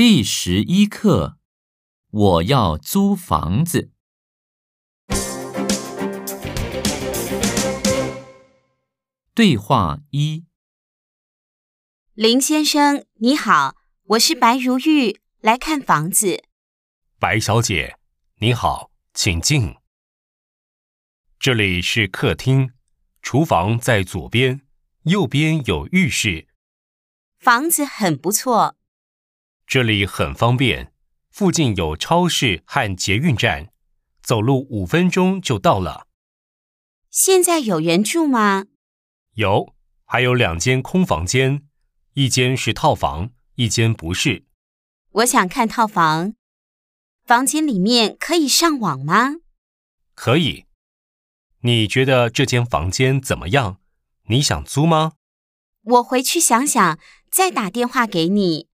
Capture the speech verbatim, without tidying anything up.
第十一课，我要租房子。对话一： 林先生，你好，我是白如玉，来看房子。 白小姐，你好，请进。这里是客厅，厨房在左边，右边有浴室。 房子很不错。 这里很方便，附近有超市和捷运站，走路五分钟就到了。 现在有人住吗？ 有，还有两间空房间，一间是套房，一间不是。 我想看套房。房间里面可以上网吗？ 可以。你觉得这间房间怎么样？你想租吗？ 我回去想想，再打电话给你。